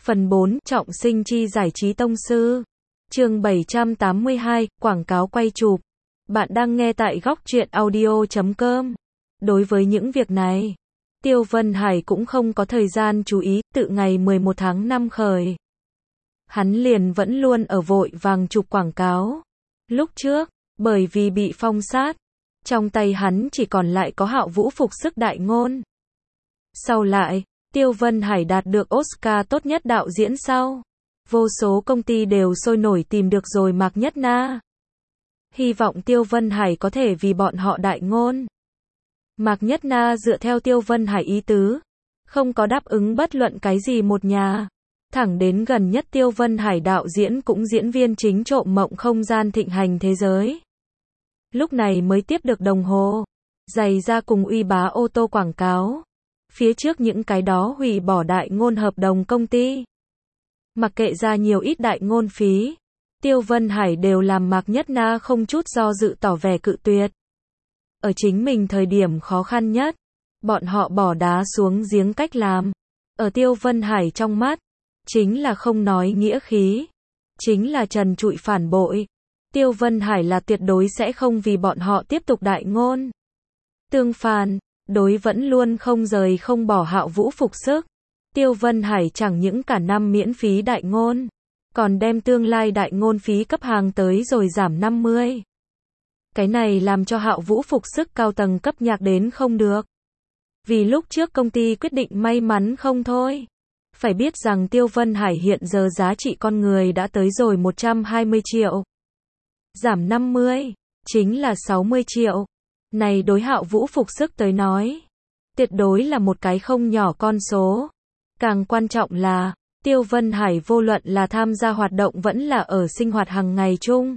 Phần 4, trọng sinh chi giải trí tông sư. Chương 782, quảng cáo quay chụp. Bạn đang nghe tại góc truyện audio.com. Đối với những việc này, Tiêu Vân Hải cũng không có thời gian chú ý, tự ngày 11 tháng 5 khởi. Hắn liền vẫn luôn ở vội vàng chụp quảng cáo. Lúc trước, bởi vì bị phong sát, trong tay hắn chỉ còn lại có Hạo Vũ phục sức đại ngôn. Sau lại, Tiêu Vân Hải đạt được Oscar tốt nhất đạo diễn sau. Vô số công ty đều sôi nổi tìm được rồi Mạc Nhất Na. Hy vọng Tiêu Vân Hải có thể vì bọn họ đại ngôn. Mạc Nhất Na dựa theo Tiêu Vân Hải ý tứ, không có đáp ứng bất luận cái gì một nhà. Thẳng đến gần nhất Tiêu Vân Hải đạo diễn cũng diễn viên chính Trộm Mộng Không Gian thịnh hành thế giới. Lúc này mới tiếp được đồng hồ, giày ra cùng uy bá ô tô quảng cáo. Phía trước những cái đó hủy bỏ đại ngôn hợp đồng công ty. Mặc kệ ra nhiều ít đại ngôn phí, Tiêu Vân Hải đều làm Mạc Nhất Na không chút do dự tỏ vẻ cự tuyệt. Ở chính mình thời điểm khó khăn nhất, bọn họ bỏ đá xuống giếng cách làm. Ở Tiêu Vân Hải trong mắt, chính là không nói nghĩa khí, chính là trần trụi phản bội. Tiêu Vân Hải là tuyệt đối sẽ không vì bọn họ tiếp tục đại ngôn. Tương phản, đối vẫn luôn không rời không bỏ Hạo Vũ phục sức, Tiêu Vân Hải chẳng những cả năm miễn phí đại ngôn, còn đem tương lai đại ngôn phí cấp hàng tới rồi giảm 50. Cái này làm cho Hạo Vũ phục sức cao tầng cấp nhạc đến không được. Vì lúc trước công ty quyết định may mắn không thôi. Phải biết rằng Tiêu Vân Hải hiện giờ giá trị con người đã tới rồi 120 triệu. Giảm 50, chính là 60 triệu. Này đối Hạo Vũ phục sức tới nói, tuyệt đối là một cái không nhỏ con số. Càng quan trọng là, Tiêu Vân Hải vô luận là tham gia hoạt động vẫn là ở sinh hoạt hàng ngày chung.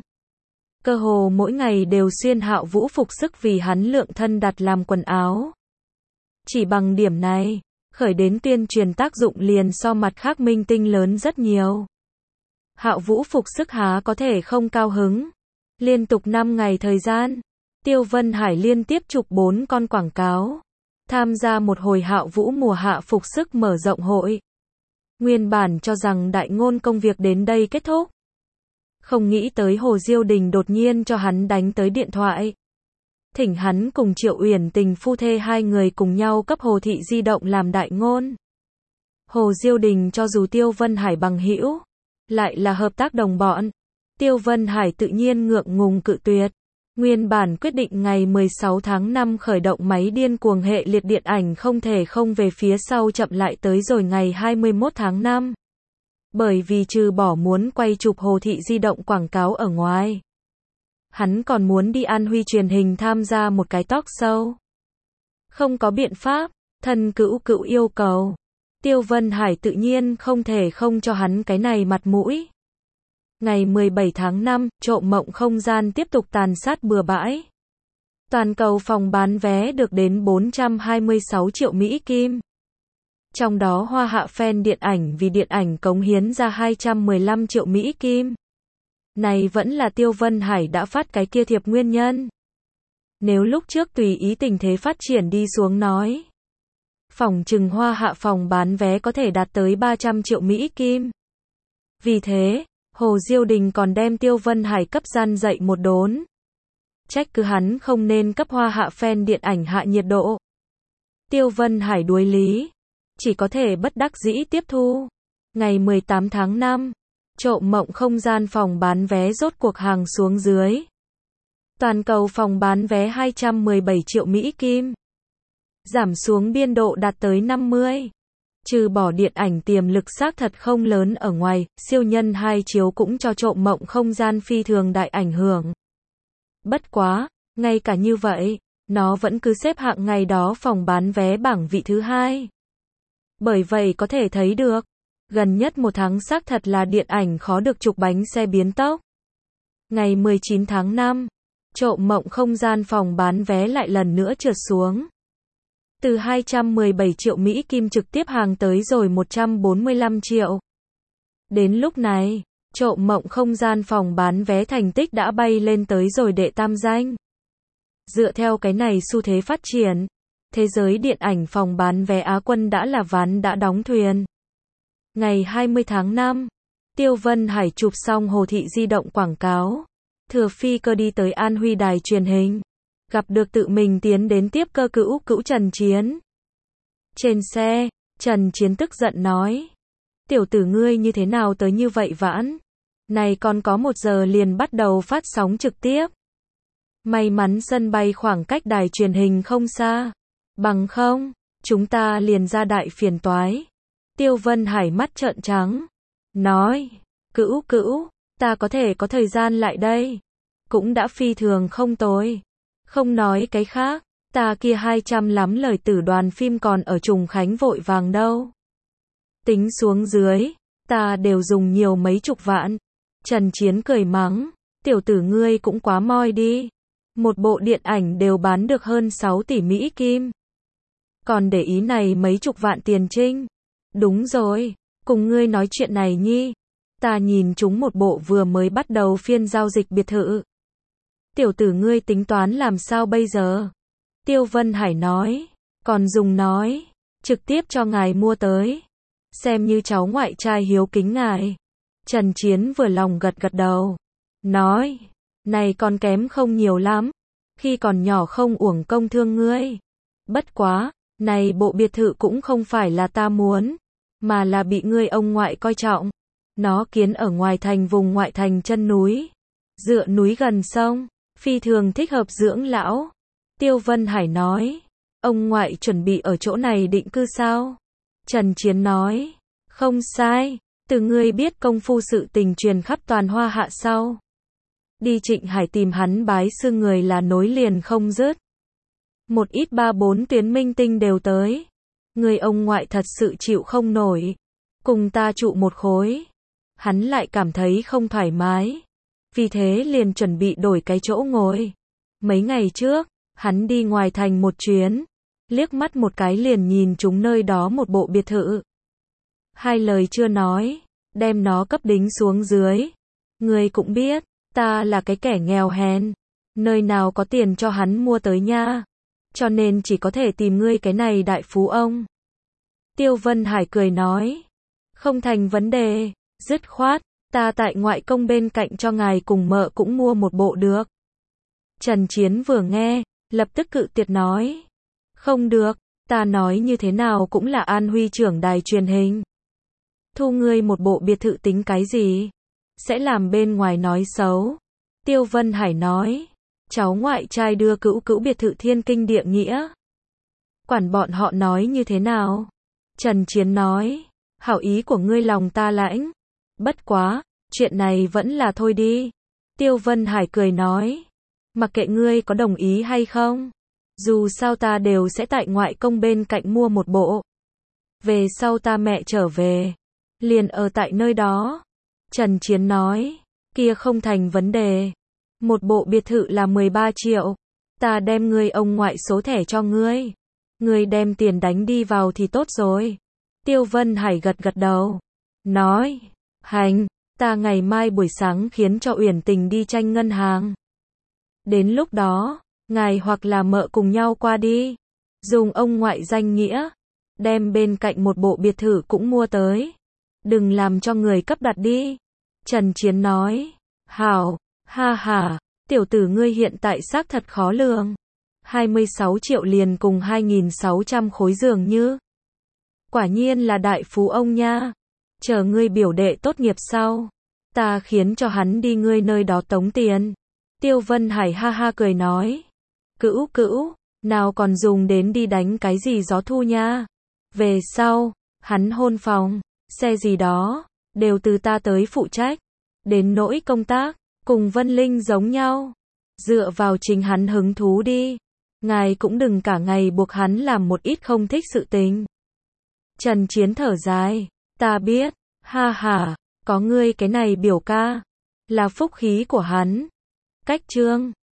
Cơ hồ mỗi ngày đều xuyên Hạo Vũ phục sức vì hắn lượng thân đặt làm quần áo. Chỉ bằng điểm này, khởi đến tuyên truyền tác dụng liền so mặt khác minh tinh lớn rất nhiều. Hạo Vũ phục sức há có thể không cao hứng. Liên tục 5 ngày thời gian, Tiêu Vân Hải liên tiếp chụp 4 con quảng cáo, tham gia một hồi Hạo Vũ mùa hạ phục sức mở rộng hội. Nguyên bản cho rằng đại ngôn công việc đến đây kết thúc. Không nghĩ tới Hồ Diêu Đình đột nhiên cho hắn đánh tới điện thoại. Thỉnh hắn cùng Triệu Uyển Tình phu thê hai người cùng nhau cấp Hồ Thị Di động làm đại ngôn. Hồ Diêu Đình cho dù Tiêu Vân Hải bằng hữu, lại là hợp tác đồng bọn. Tiêu Vân Hải tự nhiên ngượng ngùng cự tuyệt. Nguyên bản quyết định ngày 16 tháng 5 khởi động máy điên cuồng hệ liệt điện ảnh không thể không về phía sau chậm lại tới rồi ngày 21 tháng 5. Bởi vì trừ bỏ muốn quay chụp Hồ Thị Di động quảng cáo ở ngoài, hắn còn muốn đi An Huy truyền hình tham gia một cái talk show. Không có biện pháp, thân cữu cữu yêu cầu. Tiêu Vân Hải tự nhiên không thể không cho hắn cái này mặt mũi. Ngày 17 tháng 5, Trộm Mộng Không Gian tiếp tục tàn sát bừa bãi. Toàn cầu phòng bán vé được đến 426 triệu Mỹ Kim. Trong đó Hoa Hạ fan điện ảnh vì điện ảnh cống hiến ra 215 triệu Mỹ Kim. Này vẫn là Tiêu Vân Hải đã phát cái kia thiệp nguyên nhân. Nếu lúc trước tùy ý tình thế phát triển đi xuống nói, phỏng chừng Hoa Hạ phòng bán vé có thể đạt tới 300 triệu Mỹ Kim. Vì thế, Hồ Diêu Đình còn đem Tiêu Vân Hải cấp gian dạy một đốn. Trách cứ hắn không nên cấp Hoa Hạ fan điện ảnh hạ nhiệt độ. Tiêu Vân Hải đuối lý, chỉ có thể bất đắc dĩ tiếp thu. Ngày 18 tháng 5, Trộm Mộng Không Gian phòng bán vé rốt cuộc hàng xuống dưới. Toàn cầu phòng bán vé 217 triệu Mỹ Kim. Giảm xuống biên độ đạt tới 50. Trừ bỏ điện ảnh tiềm lực xác thật không lớn ở ngoài, Siêu Nhân 2 chiếu cũng cho Trộm Mộng Không Gian phi thường đại ảnh hưởng. Bất quá, ngay cả như vậy, nó vẫn cứ xếp hạng ngày đó phòng bán vé bảng vị thứ 2. Bởi vậy có thể thấy được, gần nhất một tháng xác thật là điện ảnh khó được chụp bánh xe biến tốc. Ngày 19 tháng 5, Trộm Mộng Không Gian phòng bán vé lại lần nữa trượt xuống. Từ 217 triệu Mỹ Kim trực tiếp hàng tới rồi 145 triệu. Đến lúc này, Trộm Mộng Không Gian phòng bán vé thành tích đã bay lên tới rồi đệ tam danh. Dựa theo cái này xu thế phát triển, thế giới điện ảnh phòng bán vé Á quân đã là ván đã đóng thuyền. Ngày 20 tháng 5, Tiêu Vân Hải chụp xong Hồ Thị di động quảng cáo. Thừa phi cơ đi tới An Huy đài truyền hình. Gặp được tự mình tiến đến tiếp cơ cữu Trần Chiến. Trên xe, Trần Chiến tức giận nói. Tiểu tử ngươi như thế nào tới như vậy vãn? Này còn có 1 giờ liền bắt đầu phát sóng trực tiếp. May mắn sân bay khoảng cách đài truyền hình không xa. Bằng không, chúng ta liền ra đại phiền toái. Tiêu Vân Hải mắt trợn trắng. Nói, cữu, ta có thể có thời gian lại đây. Cũng đã phi thường không tồi. Không nói cái khác, ta kia 200 lắm lời tử đoàn phim còn ở Trùng Khánh vội vàng đâu. Tính xuống dưới, ta đều dùng nhiều mấy chục vạn. Trần Chiến cười mắng, tiểu tử ngươi cũng quá moi đi. Một bộ điện ảnh đều bán được hơn 6 tỷ Mỹ Kim. Còn để ý này mấy chục vạn tiền trinh. Đúng rồi, cùng ngươi nói chuyện này nhi. Ta nhìn chúng một bộ vừa mới bắt đầu phiên giao dịch biệt thự. Tiểu tử ngươi tính toán làm sao bây giờ? Tiêu Vân Hải nói, còn dùng nói, trực tiếp cho ngài mua tới. Xem như cháu ngoại trai hiếu kính ngài. Trần Chiến vừa lòng gật đầu. Nói, này còn kém không nhiều lắm. Khi còn nhỏ không uổng công thương ngươi. Bất quá, này bộ biệt thự cũng không phải là ta muốn, mà là bị ngươi ông ngoại coi trọng. Nó kiến ở ngoài thành vùng ngoại thành chân núi. Dựa núi gần sông, phi thường thích hợp dưỡng lão. Tiêu Vân Hải nói, ông ngoại chuẩn bị ở chỗ này định cư sao? Trần Chiến nói, không sai, từ ngươi biết công phu sự tình truyền khắp toàn Hoa Hạ sau. Đi Trịnh Hải tìm hắn bái sư người là nối liền không dứt. Một ít 3-4 tuyến minh tinh đều tới. Người ông ngoại thật sự chịu không nổi. Cùng ta trụ một khối. Hắn lại cảm thấy không thoải mái. Vì thế liền chuẩn bị đổi cái chỗ ngồi. Mấy ngày trước, hắn đi ngoài thành một chuyến. Liếc mắt một cái liền nhìn chúng nơi đó một bộ biệt thự. 2 lời chưa nói, đem nó cấp đính xuống dưới. Người cũng biết, ta là cái kẻ nghèo hèn. Nơi nào có tiền cho hắn mua tới nha. Cho nên chỉ có thể tìm ngươi cái này đại phú ông. Tiêu Vân Hải cười nói. Không thành vấn đề, dứt khoát, ta tại ngoại công bên cạnh cho ngài cùng mợ cũng mua một bộ được. Trần Chiến vừa nghe, lập tức cự tuyệt nói. Không được, ta nói như thế nào cũng là An Huy trưởng đài truyền hình. Thu ngươi một bộ biệt thự tính cái gì? Sẽ làm bên ngoài nói xấu. Tiêu Vân Hải nói. Cháu ngoại trai đưa cữu biệt thự thiên kinh địa nghĩa. Quản bọn họ nói như thế nào? Trần Chiến nói. Hảo ý của ngươi lòng ta lãnh. Bất quá, chuyện này vẫn là thôi đi. Tiêu Vân Hải cười nói. Mặc kệ ngươi có đồng ý hay không. Dù sao ta đều sẽ tại ngoại công bên cạnh mua một bộ. Về sau ta mẹ trở về. Liền ở tại nơi đó. Trần Chiến nói. Kia không thành vấn đề. Một bộ biệt thự là 13 triệu. Ta đem ngươi ông ngoại số thẻ cho ngươi. Ngươi đem tiền đánh đi vào thì tốt rồi. Tiêu Vân Hải gật đầu. Nói. Hành, ta ngày mai buổi sáng khiến cho Uyển Tình đi tranh ngân hàng. Đến lúc đó, ngài hoặc là mợ cùng nhau qua đi. Dùng ông ngoại danh nghĩa. Đem bên cạnh một bộ biệt thự cũng mua tới. Đừng làm cho người cấp đặt đi. Trần Chiến nói. Hảo. Ha ha, tiểu tử ngươi hiện tại xác thật khó lường. 26 triệu liền cùng 2.600 khối dường như. Quả nhiên là đại phú ông nha. Chờ ngươi biểu đệ tốt nghiệp sau. Ta khiến cho hắn đi ngươi nơi đó tống tiền. Tiêu Vân Hải ha ha cười nói. Cữu, nào còn dùng đến đi đánh cái gì gió thu nha. Về sau, hắn hôn phòng, xe gì đó, đều từ ta tới phụ trách. Đến nỗi công tác. Cùng Vân Linh giống nhau. Dựa vào chính hắn hứng thú đi. Ngài cũng đừng cả ngày buộc hắn làm một ít không thích sự tình. Trần Chiến thở dài. Ta biết. Ha ha. Có ngươi cái này biểu ca. Là phúc khí của hắn. Cách chương.